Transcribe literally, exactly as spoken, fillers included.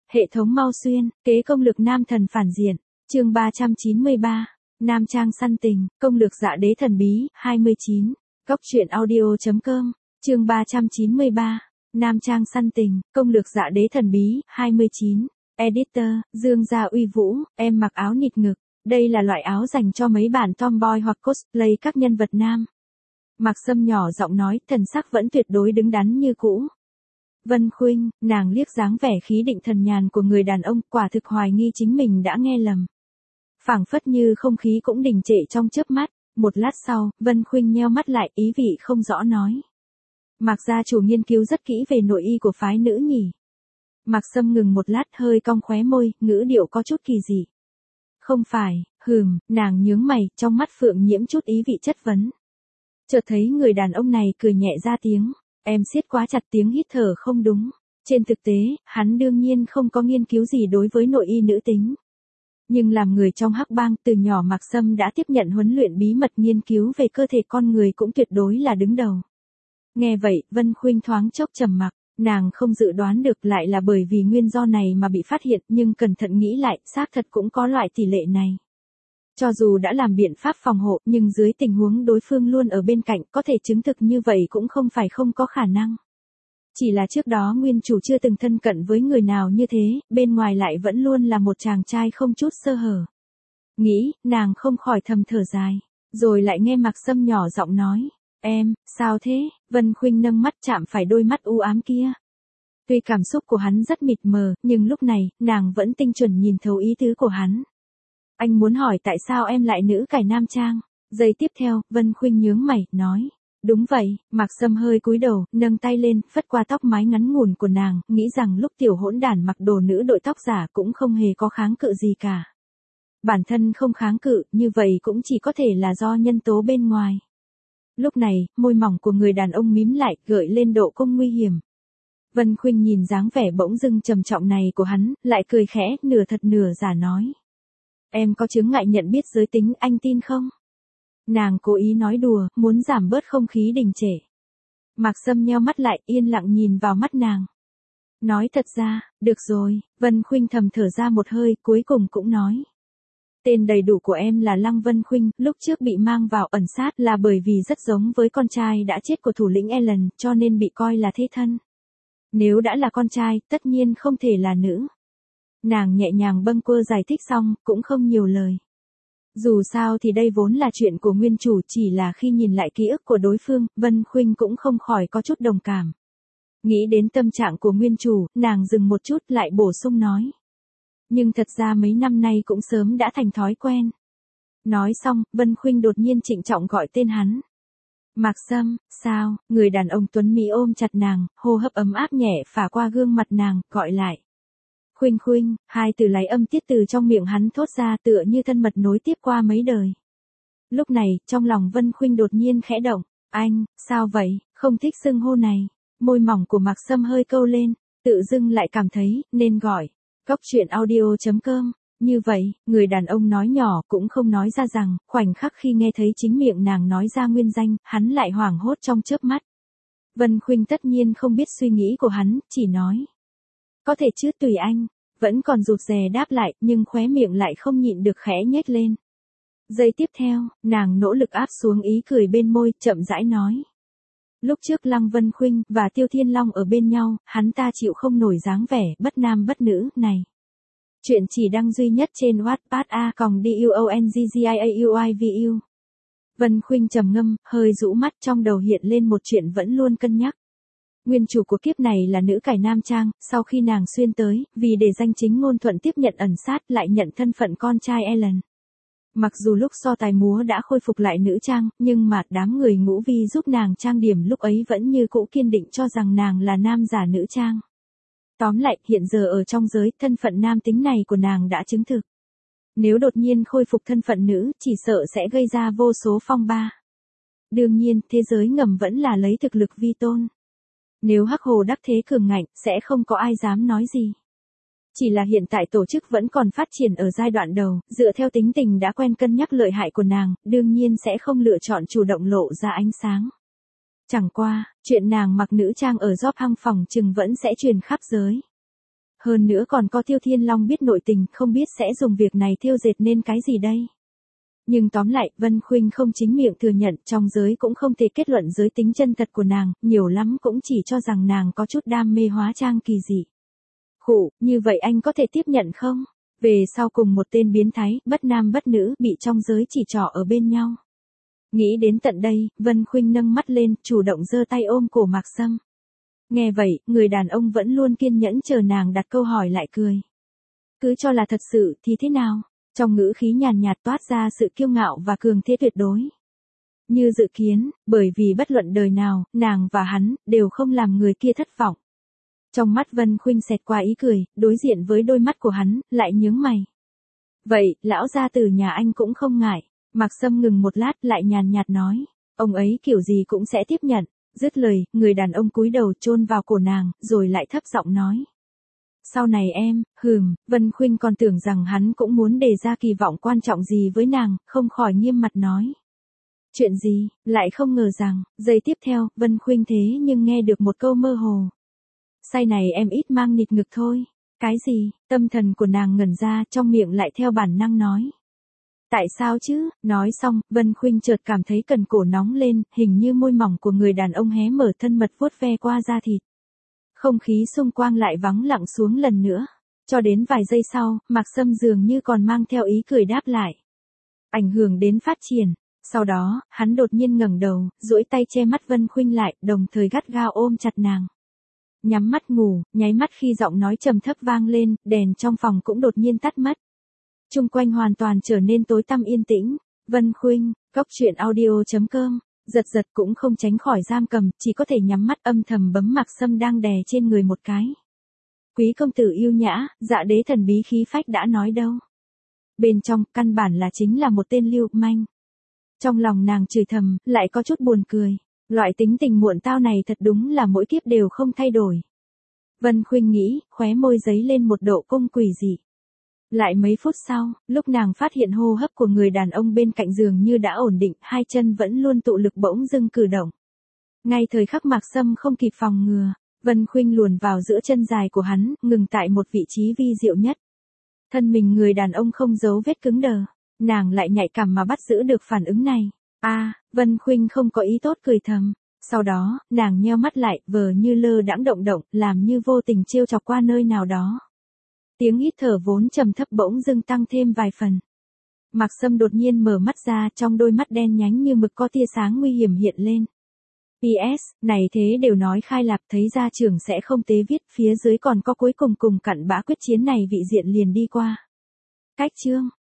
Hệ thống mau xuyên, kế công lược nam thần phản diện. Chương ba trăm chín mươi ba. Nam trang săn tình, công lược dạ đế thần bí, hai mươi chín. Cốc truyện audio chấm com. Chương ba trăm chín mươi ba. Nam trang săn tình, công lược dạ đế thần bí, hai mươi chín. Editor, Dương Gia Uy Vũ, em mặc áo nịt ngực. Đây là loại áo dành cho mấy bản tomboy hoặc cosplay các nhân vật nam. Mạc Sâm nhỏ giọng nói, thần sắc vẫn tuyệt đối đứng đắn như cũ. Vân Khuynh, nàng liếc dáng vẻ khí định thần nhàn của người đàn ông, quả thực hoài nghi chính mình đã nghe lầm. Phảng phất như không khí cũng đình trệ trong chớp mắt, một lát sau, Vân Khuynh nheo mắt lại, ý vị không rõ nói. Mạc gia chủ nghiên cứu rất kỹ về nội y của phái nữ nhỉ. Mạc Sâm ngừng một lát, hơi cong khóe môi, ngữ điệu có chút kỳ dị. Không phải, hừm, nàng nhướng mày, trong mắt phượng nhiễm chút ý vị chất vấn. Chợt thấy người đàn ông này cười nhẹ ra tiếng. Em siết quá chặt tiếng hít thở không đúng. Trên thực tế, hắn đương nhiên không có nghiên cứu gì đối với nội y nữ tính. Nhưng làm người trong hắc bang, từ nhỏ Mạc Sâm đã tiếp nhận huấn luyện bí mật nghiên cứu về cơ thể con người cũng tuyệt đối là đứng đầu. Nghe vậy, Vân Khuynh thoáng chốc trầm mặc, nàng không dự đoán được lại là bởi vì nguyên do này mà bị phát hiện, nhưng cẩn thận nghĩ lại, xác thật cũng có loại tỷ lệ này. Cho dù đã làm biện pháp phòng hộ, nhưng dưới tình huống đối phương luôn ở bên cạnh, có thể chứng thực như vậy cũng không phải không có khả năng. Chỉ là trước đó nguyên chủ chưa từng thân cận với người nào như thế, bên ngoài lại vẫn luôn là một chàng trai không chút sơ hở. Nghĩ, nàng không khỏi thầm thở dài, rồi lại nghe Mạc Sâm nhỏ giọng nói, em, sao thế? Vân Khuynh nâng mắt chạm phải đôi mắt u ám kia. Tuy cảm xúc của hắn rất mịt mờ, nhưng lúc này, nàng vẫn tinh chuẩn nhìn thấu ý tứ của hắn. Anh muốn hỏi tại sao em lại nữ cải nam trang? Giây tiếp theo, Vân Khuynh nhướng mày, nói. Đúng vậy, Mạc Sâm hơi cúi đầu, nâng tay lên, phất qua tóc mái ngắn ngủn của nàng, nghĩ rằng lúc tiểu hỗn đản mặc đồ nữ đội tóc giả cũng không hề có kháng cự gì cả. Bản thân không kháng cự, như vậy cũng chỉ có thể là do nhân tố bên ngoài. Lúc này, môi mỏng của người đàn ông mím lại, gợi lên độ cong nguy hiểm. Vân Khuynh nhìn dáng vẻ bỗng dưng trầm trọng này của hắn, lại cười khẽ, nửa thật nửa giả nói. Em có chứng ngại nhận biết giới tính, anh tin không? Nàng cố ý nói đùa, muốn giảm bớt không khí đình trệ. Mạc Sâm nheo mắt lại, yên lặng nhìn vào mắt nàng. Nói thật ra, được rồi, Vân Khuynh thầm thở ra một hơi, cuối cùng cũng nói. Tên đầy đủ của em là Lăng Vân Khuynh, lúc trước bị mang vào ẩn sát là bởi vì rất giống với con trai đã chết của thủ lĩnh Ellen, cho nên bị coi là thế thân. Nếu đã là con trai, tất nhiên không thể là nữ. Nàng nhẹ nhàng bâng quơ giải thích xong, cũng không nhiều lời. Dù sao thì đây vốn là chuyện của nguyên chủ, chỉ là khi nhìn lại ký ức của đối phương, Vân Khuynh cũng không khỏi có chút đồng cảm. Nghĩ đến tâm trạng của nguyên chủ, nàng dừng một chút lại bổ sung nói. Nhưng thật ra mấy năm nay cũng sớm đã thành thói quen. Nói xong, Vân Khuynh đột nhiên trịnh trọng gọi tên hắn. Mạc Sâm, sao? Người đàn ông tuấn mỹ ôm chặt nàng, hô hấp ấm áp nhẹ phả qua gương mặt nàng, gọi lại. Khuynh Khuynh, hai từ lấy âm tiết từ trong miệng hắn thốt ra tựa như thân mật nối tiếp qua mấy đời. Lúc này, trong lòng Vân Khuynh đột nhiên khẽ động. Anh, sao vậy, không thích xưng hô này. Môi mỏng của Mạc Sâm hơi câu lên, tự dưng lại cảm thấy, nên gọi. Cốc truyện audio chấm com. Như vậy, người đàn ông nói nhỏ cũng không nói ra rằng, khoảnh khắc khi nghe thấy chính miệng nàng nói ra nguyên danh, hắn lại hoảng hốt trong chớp mắt. Vân Khuynh tất nhiên không biết suy nghĩ của hắn, chỉ nói. Có thể chứ, tùy anh. Vẫn còn rụt rè đáp lại, nhưng khóe miệng lại không nhịn được khẽ nhếch lên. Giây tiếp theo, nàng nỗ lực áp xuống ý cười bên môi, chậm rãi nói. Lúc trước Lăng Vân Khuynh và Tiêu Thiên Long ở bên nhau, hắn ta chịu không nổi dáng vẻ bất nam bất nữ này. Chuyện chỉ đăng duy nhất trên Wattpad a còng duongjiauivu. Vân Khuynh trầm ngâm, hơi rũ mắt, trong đầu hiện lên một chuyện vẫn luôn cân nhắc. Nguyên chủ của kiếp này là nữ cải nam trang, sau khi nàng xuyên tới, vì để danh chính ngôn thuận tiếp nhận ẩn sát lại nhận thân phận con trai Ellen. Mặc dù lúc so tài múa đã khôi phục lại nữ trang, nhưng mà đám người ngũ vi giúp nàng trang điểm lúc ấy vẫn như cũ kiên định cho rằng nàng là nam giả nữ trang. Tóm lại, hiện giờ ở trong giới, thân phận nam tính này của nàng đã chứng thực. Nếu đột nhiên khôi phục thân phận nữ, chỉ sợ sẽ gây ra vô số phong ba. Đương nhiên, thế giới ngầm vẫn là lấy thực lực vi tôn. Nếu Hắc Hồ đắc thế cường ngạnh, sẽ không có ai dám nói gì. Chỉ là hiện tại tổ chức vẫn còn phát triển ở giai đoạn đầu, dựa theo tính tình đã quen cân nhắc lợi hại của nàng, đương nhiên sẽ không lựa chọn chủ động lộ ra ánh sáng. Chẳng qua, chuyện nàng mặc nữ trang ở job hăng phòng chừng vẫn sẽ truyền khắp giới. Hơn nữa còn có Tiêu Thiên Long biết nội tình, không biết sẽ dùng việc này thêu dệt nên cái gì đây. Nhưng tóm lại, Vân Khuynh không chính miệng thừa nhận, trong giới cũng không thể kết luận giới tính chân thật của nàng, nhiều lắm cũng chỉ cho rằng nàng có chút đam mê hóa trang kỳ dị. Khụ, như vậy anh có thể tiếp nhận không? Về sau cùng một tên biến thái, bất nam bất nữ, bị trong giới chỉ trỏ ở bên nhau. Nghĩ đến tận đây, Vân Khuynh nâng mắt lên, chủ động giơ tay ôm cổ Mạc Sâm. Nghe vậy, người đàn ông vẫn luôn kiên nhẫn chờ nàng đặt câu hỏi lại cười. Cứ cho là thật sự thì thế nào? Trong ngữ khí nhàn nhạt toát ra sự kiêu ngạo và cường thế tuyệt đối. Như dự kiến, bởi vì bất luận đời nào, nàng và hắn, đều không làm người kia thất vọng. Trong mắt Vân Khuynh xẹt qua ý cười, đối diện với đôi mắt của hắn, lại nhướng mày. Vậy, lão gia tử nhà anh cũng không ngại. Mạc Sâm ngừng một lát lại nhàn nhạt nói. Ông ấy kiểu gì cũng sẽ tiếp nhận. Dứt lời, người đàn ông cúi đầu chôn vào cổ nàng, rồi lại thấp giọng nói. Sau này em, hừm, Vân Khuynh còn tưởng rằng hắn cũng muốn đề ra kỳ vọng quan trọng gì với nàng, không khỏi nghiêm mặt nói. Chuyện gì, lại không ngờ rằng, giây tiếp theo, Vân Khuynh thế nhưng nghe được một câu mơ hồ. Say này em ít mang nịt ngực thôi. Cái gì, tâm thần của nàng ngẩn ra, trong miệng lại theo bản năng nói. Tại sao chứ, nói xong, Vân Khuynh chợt cảm thấy cần cổ nóng lên, hình như môi mỏng của người đàn ông hé mở thân mật vuốt ve qua da thịt. Không khí xung quanh lại vắng lặng xuống lần nữa. Cho đến vài giây sau, Mạc Sâm dường như còn mang theo ý cười đáp lại. Ảnh hưởng đến phát triển. Sau đó, hắn đột nhiên ngẩng đầu, duỗi tay che mắt Vân Khuynh lại, đồng thời gắt gao ôm chặt nàng. Nhắm mắt ngủ, nháy mắt khi giọng nói trầm thấp vang lên, đèn trong phòng cũng đột nhiên tắt mất. Chung quanh hoàn toàn trở nên tối tăm yên tĩnh. Vân Khuynh, góc truyện audio chấm com. Giật giật cũng không tránh khỏi giam cầm, chỉ có thể nhắm mắt âm thầm bấm Mạc Sâm đang đè trên người một cái. Quý công tử yêu nhã, dạ đế thần bí khí phách đã nói đâu. Bên trong, căn bản là chính là một tên lưu manh. Trong lòng nàng chửi thầm, lại có chút buồn cười. Loại tính tình muộn tao này thật đúng là mỗi kiếp đều không thay đổi. Vân Khuynh nghĩ, khóe môi giấy lên một độ cung quỷ dị. Lại mấy phút sau, lúc nàng phát hiện hô hấp của người đàn ông bên cạnh giường như đã ổn định, hai chân vẫn luôn tụ lực bỗng dưng cử động. Ngay thời khắc Mạc Sâm không kịp phòng ngừa, Vân Khuynh luồn vào giữa chân dài của hắn, ngừng tại một vị trí vi diệu nhất. Thân mình người đàn ông không giấu vết cứng đờ, nàng lại nhạy cảm mà bắt giữ được phản ứng này. A, à, Vân Khuynh không có ý tốt cười thầm. Sau đó, nàng nheo mắt lại, vờ như lơ đãng động động, làm như vô tình trêu chọc qua nơi nào đó. Tiếng hít thở vốn trầm thấp bỗng dưng tăng thêm vài phần. Mạc Sâm đột nhiên mở mắt ra, trong đôi mắt đen nhánh như mực có tia sáng nguy hiểm hiện lên. pê ét, này thế đều nói khai lạp, thấy ra trưởng sẽ không tế viết, phía dưới còn có cuối cùng cùng cặn bã quyết chiến này vị diện liền đi qua. Cách chương